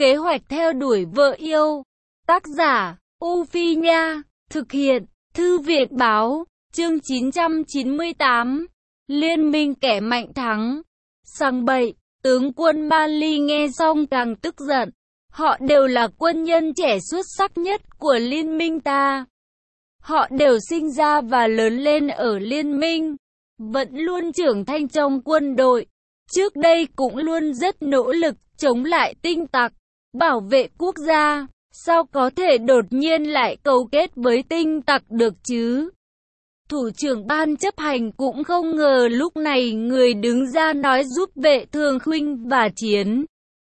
Kế hoạch theo đuổi vợ yêu. Tác giả, U Phi Nha. Thực hiện, Thư viện Báo. Chương 998. Liên minh kẻ mạnh thắng. Sang bậy, tướng quân Mali nghe xong càng tức giận. Họ đều là quân nhân trẻ xuất sắc nhất của liên minh ta. Họ đều sinh ra và lớn lên ở liên minh, vẫn luôn trưởng thành trong quân đội. Trước đây cũng luôn rất nỗ lực chống lại tinh tặc, bảo vệ quốc gia. Sao có thể đột nhiên lại cấu kết với tinh tặc được chứ? Thủ trưởng ban chấp hành cũng không ngờ lúc này người đứng ra nói giúp Vệ Thường Khuynh và chiến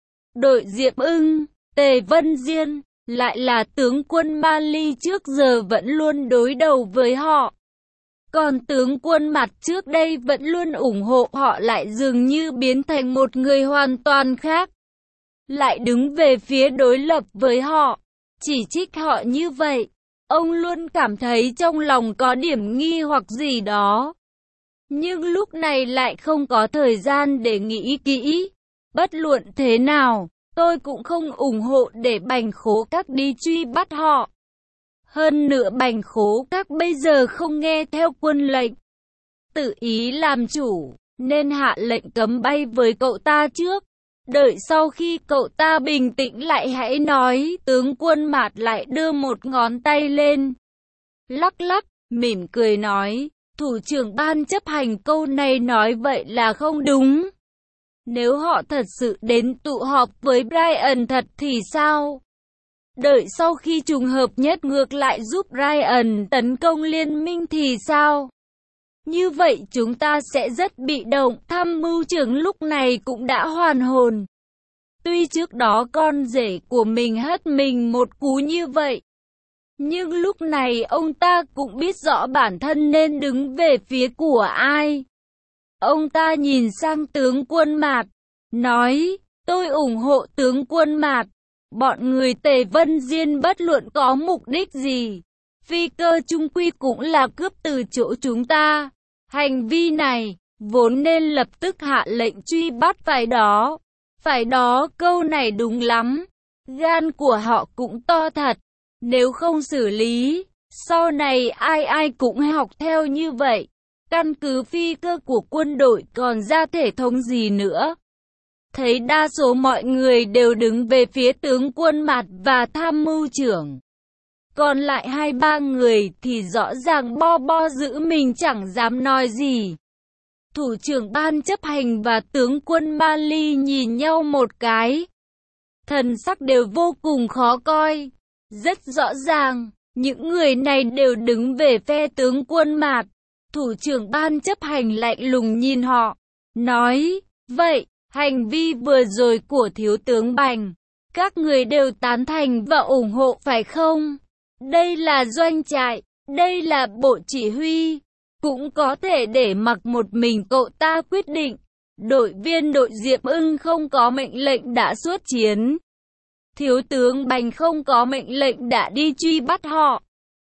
đội Diệp Ưng, Tề Vân Diên, lại là tướng quân Mali trước giờ vẫn luôn đối đầu với họ. Còn tướng quân Mặt trước đây vẫn luôn ủng hộ họ lại dường như biến thành một người hoàn toàn khác. Lại đứng về phía đối lập với họ, chỉ trích họ như vậy. Ông luôn cảm thấy trong lòng có điểm nghi hoặc gì đó. Nhưng lúc này lại không có thời gian để nghĩ kỹ. Bất luận thế nào, tôi cũng không ủng hộ để Bành Khố Các đi truy bắt họ. Hơn nữa Bành Khố Các bây giờ không nghe theo quân lệnh, tự ý làm chủ, nên hạ lệnh cấm bay với cậu ta trước. Đợi sau khi cậu ta bình tĩnh lại hãy nói. Tướng quân Mạt lại đưa một ngón tay lên, lắc lắc, mỉm cười nói, thủ trưởng ban chấp hành câu này nói vậy là không đúng. Nếu họ thật sự đến tụ họp với Brian thật thì sao? Đợi sau khi trùng hợp nhất ngược lại giúp Brian tấn công liên minh thì sao? Như vậy chúng ta sẽ rất bị động. Tham mưu trưởng lúc này cũng đã hoàn hồn. Tuy trước đó con rể của mình hất mình một cú như vậy, nhưng lúc này ông ta cũng biết rõ bản thân nên đứng về phía của ai. Ông ta nhìn sang tướng quân Mạt, nói, tôi ủng hộ tướng quân Mạt. Bọn người Tề Vân Diên bất luận có mục đích gì, phi cơ chung quy cũng là cướp từ chỗ chúng ta. Hành vi này, vốn nên lập tức hạ lệnh truy bắt phải đó, câu này đúng lắm. Gan của họ cũng to thật, nếu không xử lý, sau này ai cũng học theo như vậy. Căn cứ phi cơ của quân đội còn ra thể thống gì nữa. Thấy đa số mọi người đều đứng về phía tướng quân Mạt và tham mưu trưởng. Còn lại 2-3 người thì rõ ràng bo giữ mình chẳng dám nói gì. Thủ trưởng ban chấp hành và tướng quân Mali nhìn nhau một cái. Thần sắc đều vô cùng khó coi. Rất rõ ràng, những người này đều đứng về phe tướng quân Mạt. Thủ trưởng ban chấp hành lạnh lùng nhìn họ, nói, vậy, hành vi vừa rồi của thiếu tướng Bành, các người đều tán thành và ủng hộ phải không? Đây là doanh trại, đây là bộ chỉ huy, cũng có thể để mặc một mình cậu ta quyết định. Đội viên đội Diệp Ưng không có mệnh lệnh đã xuất chiến. Thiếu tướng Bành không có mệnh lệnh đã đi truy bắt họ.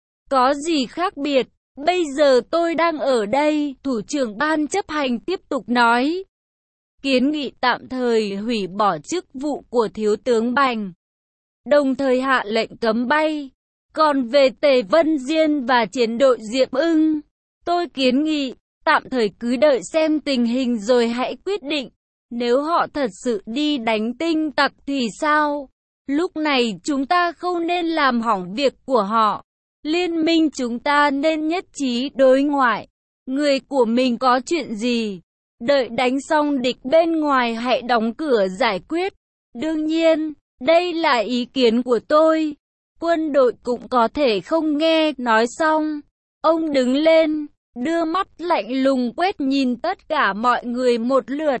Có gì khác biệt? Bây giờ tôi đang ở đây, thủ trưởng ban chấp hành tiếp tục nói. Kiến nghị tạm thời hủy bỏ chức vụ của thiếu tướng Bành, đồng thời hạ lệnh cấm bay. Còn về Tề Vân Diên và chiến đội Diệp Ưng, tôi kiến nghị tạm thời cứ đợi xem tình hình rồi hãy quyết định. Nếu họ thật sự đi đánh tinh tặc thì sao? Lúc này chúng ta không nên làm hỏng việc của họ. Liên minh chúng ta nên nhất trí đối ngoại. Người của mình có chuyện gì, đợi đánh xong địch bên ngoài hãy đóng cửa giải quyết. Đương nhiên, đây là ý kiến của tôi. Quân đội cũng có thể không nghe. Nói xong, ông đứng lên, đưa mắt lạnh lùng quét nhìn tất cả mọi người một lượt,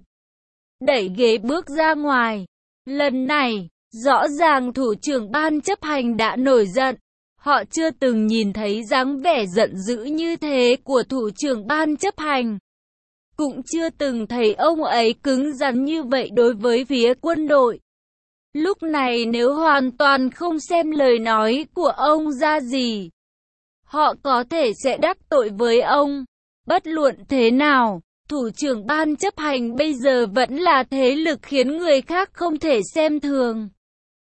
đẩy ghế bước ra ngoài. Lần này, rõ ràng thủ trưởng ban chấp hành đã nổi giận. Họ chưa từng nhìn thấy dáng vẻ giận dữ như thế của thủ trưởng ban chấp hành. Cũng chưa từng thấy ông ấy cứng rắn như vậy đối với phía quân đội. Lúc này nếu hoàn toàn không xem lời nói của ông ra gì, họ có thể sẽ đắc tội với ông. Bất luận thế nào, thủ trưởng ban chấp hành bây giờ vẫn là thế lực khiến người khác không thể xem thường.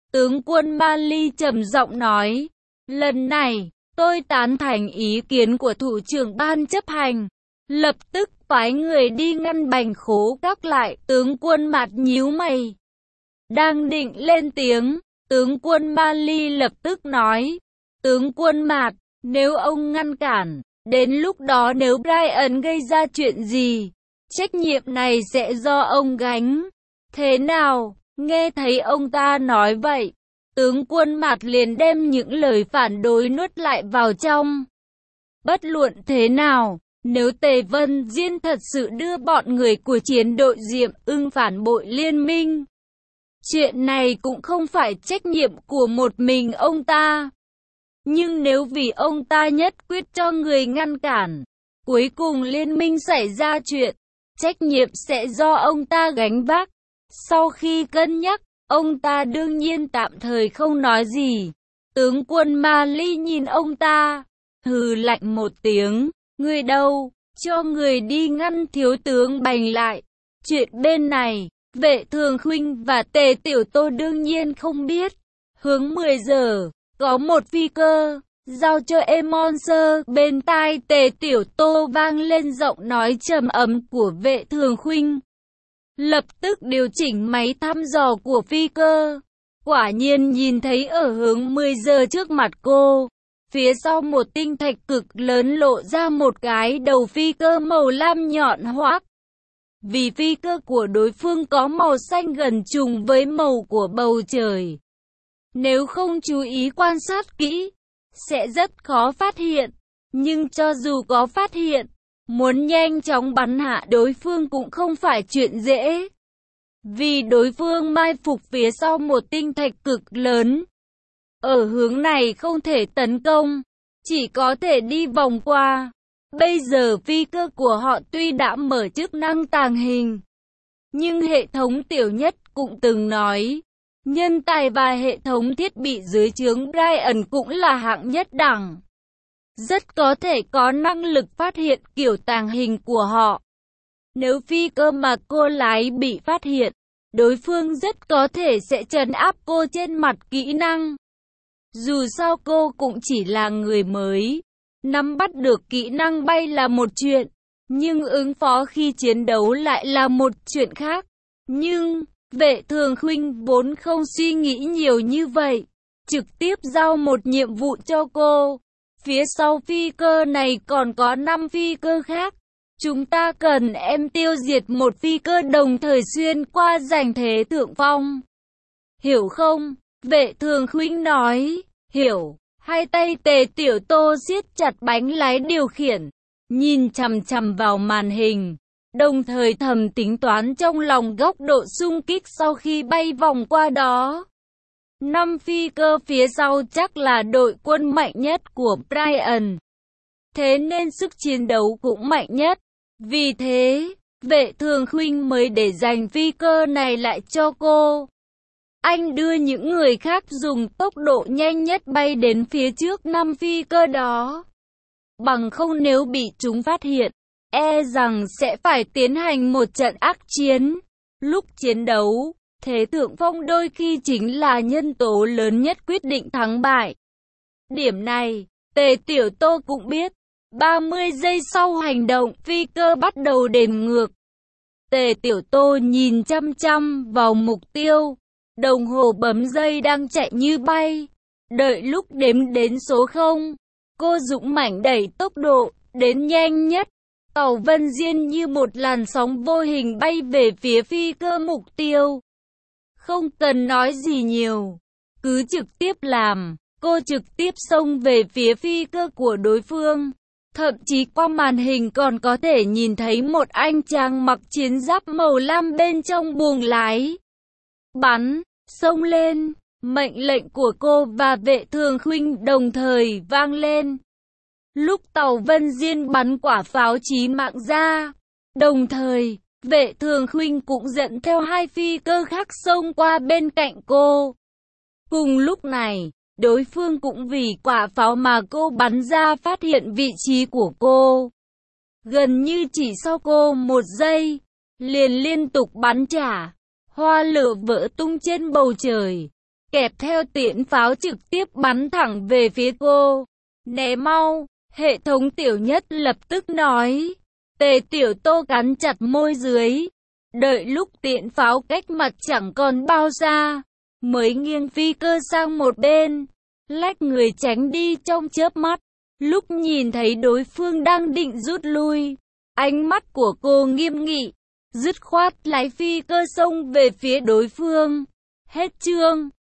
Tướng quân Mali trầm giọng nói, lần này, tôi tán thành ý kiến của thủ trưởng ban chấp hành. Lập tức phái người đi ngăn Bành Khố Các lại. Tướng quân Mạt nhíu mày, đang định lên tiếng, tướng quân Mali lập tức nói, tướng quân Mạt, nếu ông ngăn cản, đến lúc đó nếu Brian gây ra chuyện gì, trách nhiệm này sẽ do ông gánh. Thế nào? Nghe thấy ông ta nói vậy, tướng quân Mạt liền đem những lời phản đối nuốt lại vào trong. Bất luận thế nào, nếu Tề Vân Diên thật sự đưa bọn người của chiến đội Diệm Ưng phản bội liên minh, chuyện này cũng không phải trách nhiệm của một mình ông ta. Nhưng nếu vì ông ta nhất quyết cho người ngăn cản, cuối cùng liên minh xảy ra chuyện, trách nhiệm sẽ do ông ta gánh vác. Sau khi cân nhắc, ông ta đương nhiên tạm thời không nói gì. Tướng quân Mali nhìn ông ta, hừ lạnh một tiếng, người đâu, cho người đi ngăn thiếu tướng Bành lại. Chuyện bên này, Vệ Thường Khuynh và Tề Tiểu Tô đương nhiên không biết. Hướng 10 giờ, có một phi cơ, giao cho Emonser. Bên tai Tề Tiểu Tô vang lên giọng nói trầm ấm của Vệ Thường Khuynh. Lập tức điều chỉnh máy thăm dò của phi cơ. Quả nhiên nhìn thấy ở hướng 10 giờ trước mặt cô, phía sau một tinh thạch cực lớn lộ ra một cái đầu phi cơ màu lam nhọn hoắt. Vì phi cơ của đối phương có màu xanh gần trùng với màu của bầu trời, nếu không chú ý quan sát kỹ, sẽ rất khó phát hiện. Nhưng cho dù có phát hiện, muốn nhanh chóng bắn hạ đối phương cũng không phải chuyện dễ. Vì đối phương mai phục phía sau một tinh thạch cực lớn. Ở hướng này không thể tấn công, chỉ có thể đi vòng qua. Bây giờ phi cơ của họ tuy đã mở chức năng tàng hình, nhưng hệ thống tiểu nhất cũng từng nói, nhân tài và hệ thống thiết bị dưới trướng Brian cũng là hạng nhất đẳng. Rất có thể có năng lực phát hiện kiểu tàng hình của họ. Nếu phi cơ mà cô lái bị phát hiện, đối phương rất có thể sẽ trấn áp cô trên mặt kỹ năng. Dù sao cô cũng chỉ là người mới, nắm bắt được kỹ năng bay là một chuyện, nhưng ứng phó khi chiến đấu lại là một chuyện khác. Nhưng Vệ Thường Khuynh vốn không suy nghĩ nhiều như vậy, trực tiếp giao một nhiệm vụ cho cô. Phía sau phi cơ này còn có 5 phi cơ khác. Chúng ta cần em tiêu diệt một phi cơ đồng thời xuyên qua giành thế thượng phong. Hiểu không? Vệ Thường Khuynh nói. Hiểu. Hai tay Tề Tiểu Tô siết chặt bánh lái điều khiển, nhìn chằm chằm vào màn hình, đồng thời thầm tính toán trong lòng góc độ xung kích sau khi bay vòng qua đó. 5 phi cơ phía sau chắc là đội quân mạnh nhất của Brian, thế nên sức chiến đấu cũng mạnh nhất. Vì thế, Vệ Thường Khuynh mới để dành phi cơ này lại cho cô. Anh đưa những người khác dùng tốc độ nhanh nhất bay đến phía trước 5 phi cơ đó. Bằng không nếu bị chúng phát hiện, e rằng sẽ phải tiến hành một trận ác chiến. Lúc chiến đấu, thế thượng phong đôi khi chính là nhân tố lớn nhất quyết định thắng bại. Điểm này, Tề Tiểu Tô cũng biết. 30 giây sau hành động, phi cơ bắt đầu đếm ngược. Tề Tiểu Tô nhìn chăm chăm vào mục tiêu. Đồng hồ bấm giây đang chạy như bay. Đợi lúc đếm đến số 0, cô dũng mãnh đẩy tốc độ đến nhanh nhất. Tàu Vân Diên như một làn sóng vô hình bay về phía phi cơ mục tiêu. Không cần nói gì nhiều, cứ trực tiếp làm. Cô trực tiếp xông về phía phi cơ của đối phương. Thậm chí qua màn hình còn có thể nhìn thấy một anh chàng mặc chiến giáp màu lam bên trong buồng lái. Bắn, xông lên, mệnh lệnh của cô và Vệ Thường Khuynh đồng thời vang lên. Lúc tàu Vân Diên bắn quả pháo chí mạng ra, đồng thời, Vệ Thường Khuynh cũng dẫn theo 2 phi cơ khác xông qua bên cạnh cô. Cùng lúc này, đối phương cũng vì quả pháo mà cô bắn ra phát hiện vị trí của cô. Gần như chỉ sau cô 1 giây, liền liên tục bắn trả. Hoa lửa vỡ tung trên bầu trời. kẹp theo tiễn pháo trực tiếp bắn thẳng về phía cô. Né mau, hệ thống Tiểu Nhất lập tức nói. Tề Tiểu Tô cắn chặt môi dưới. Đợi lúc tiễn pháo cách mặt chẳng còn bao xa, mới nghiêng phi cơ sang một bên, lách người tránh đi trong chớp mắt. Lúc nhìn thấy đối phương đang định rút lui, ánh mắt của cô nghiêm nghị, dứt khoát lái phi cơ xông về phía đối phương. Hết chương.